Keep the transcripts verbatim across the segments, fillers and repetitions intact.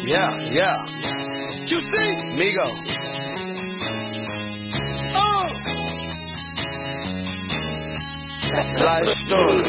Yeah, yeah. You see? Migo. Oh! Life story.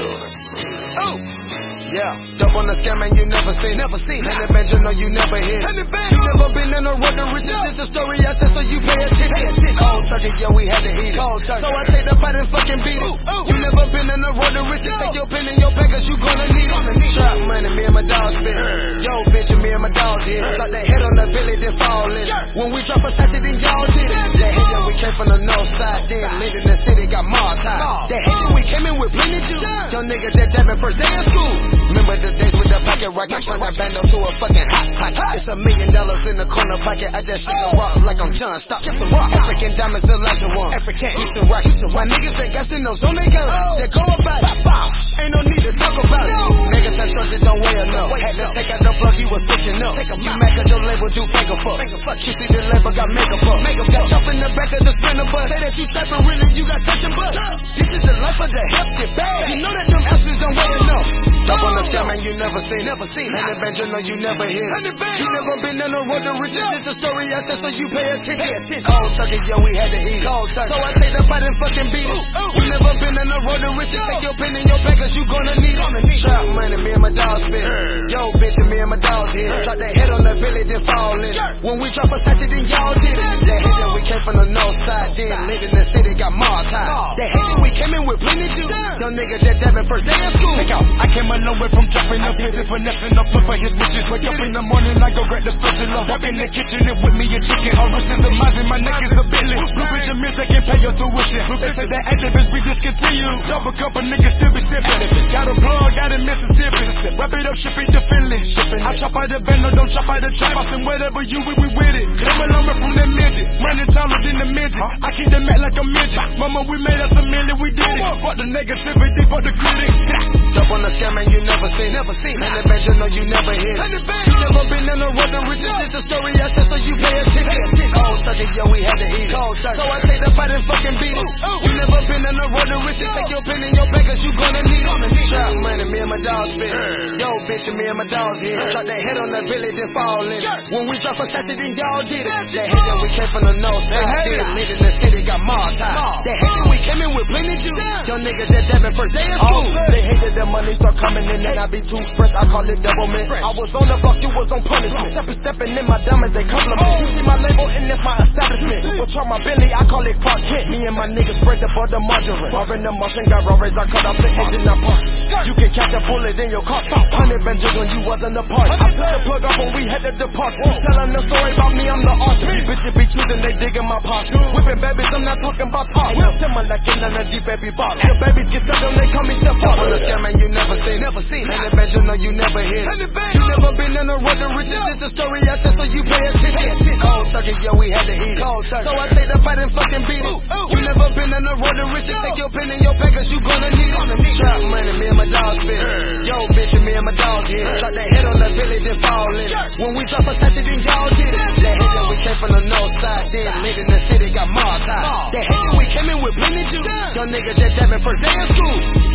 Oh! Yeah. Dope on the scam and you never seen. Never seen. Hundred bands you know you never hit. Hundred bands. You never been in a road to riches. No. It's a story I tell so you pay attention. Pay attention. Cold turkey, yo, we had to eat it. Cold turkey. So I take the pot and fucking beat it. Ooh, ooh. You never been in a road to riches. No. Take your pen and your pen cause you gonna need Gonna it. need it. Trap money, me and my dog spit. Yo, bitch, and me and my dogs hit. Drop that head on the billy, then fall in. When we drop a session, then y'all did it. That hate that we came from the north side, then lived in the city, got more time. That hate that we came in with plenty juice. Young nigga just dabbing first day of school. Remember the days with the pocket rocket, turn that bando to a fucking hot pocket. It's a million dollars in the corner pocket. I just shake a rock like I'm John Stock. Shift the rock. African diamonds, Elijah one. African. Houston rock. Houston rock. My niggas that got signals on their guns. They go about it. Ain't no need to talk about it. Niggas that trust it don't weigh enough. Had to take out the plug, you was switching up. You mad cause your label do finger fuck. You see the label got makeup up. Got chop in the back of the sprinter bus. Say that you trapping really, you got touching butt. This is the life of the hefty bag. You know that them asses don't weigh enough. Up on the scam and you never seen, never seen. Hundred bands you know you never hear. You never been on the road to riches. It's a story I tell so you pay attention. Pay attention. Cold turkey, yo, we had to eat. Cold turkey. So I take the pot and fucking beat it. You never been on the road to riches. Take your pen and your pen cause you gonna need it. Trap money, me and my dog spit. Yo, bitch, and me and my dogs here. Drop that head on the billy, then fall in. When we drop a session, then y'all did it. That hate that we came from the north side, then lived in the city, got more time. That hate that we came in with plenty juice. Young nigga just dabbing first day of school. Check out, I came a long way from dropping up his and finessing up for his bitches. Wake up in the morning, I go grab the special up. Walk in the kitchen and with me a chicken. Her wrist is a Mazin, my neck is a Bentley. Blue Benjamin, they can pay your tuition. They say that activists be discontinued. Double cup of niggas still be sipping. Got a plug out in Mississippi. Wrap it up, ship it to Finland. I chop out the bando, don't chop out the trap. I send whatever you with, we with it. Come along from that midget. Running taller than the midget. I keep the mat like a midget. Mama, we made us a million, we did it. Fuck the negativity, fuck the critics. Dope on the scam and you never seen, never seen. Hundred bands you know you never hit. You never been on the road to riches. It's a story I tell so you pay attention. Cold turkey, yo, we had to eat it. So I take the pot and fucking beat it. You never been on the road to riches. Take your pen and your pen cause you gonna need it. Trap money, me and my dogs spit. Yo, bitch, and me and my dogs here. Drop that head on the billy, then fall in. When we drop a session, then y'all did it. That hate that we came from the north side, then lived in the city, got more time. That hate that we came in with plenty juice. Young nigga just dabbing first day of school. They hated the money start coming in and I be too fresh, I call it double mint. I was on the block, you was on punishment. Stepping, stepping in my diamonds, they compliment. You see my label and that's my establishment. We'll try my Billy, I call it Clark Kent. Me and my niggas spread the butter margarine. Marvin the Martian got Rories, I cut off the engine, I park. You can catch a bullet in your car. Hundred been jiggling, you wasn't a part. I took the plug off when we had the departure. Telling the story about me, I'm the author. These bitches be choosing, they digging my posture. Whipping babies, I'm not talking about talk. Ain't no similar like in the deep baby ball. The babies get stuck on, they call me step up. On the scam and you never seen, never seen. Hundred bands you know you never hit. You never been on the road to riches. It's a story I tell so you pay attention. Cold turkey, yo, we had to eat it. So I take the pot and fucking beat it. You never been on the road to riches. Take your pen and your pen cause you gonna need it. Trap money, me and my dogs spit. Yo, bitch, and me and my dogs here. Drop that head on the billy, then fall in. When we drop a session, then y'all did it. That hate that we came from the north side, then lived in the city, got more time. That hate that we came in with plenty juice. Young nigga just dabbing first day of school.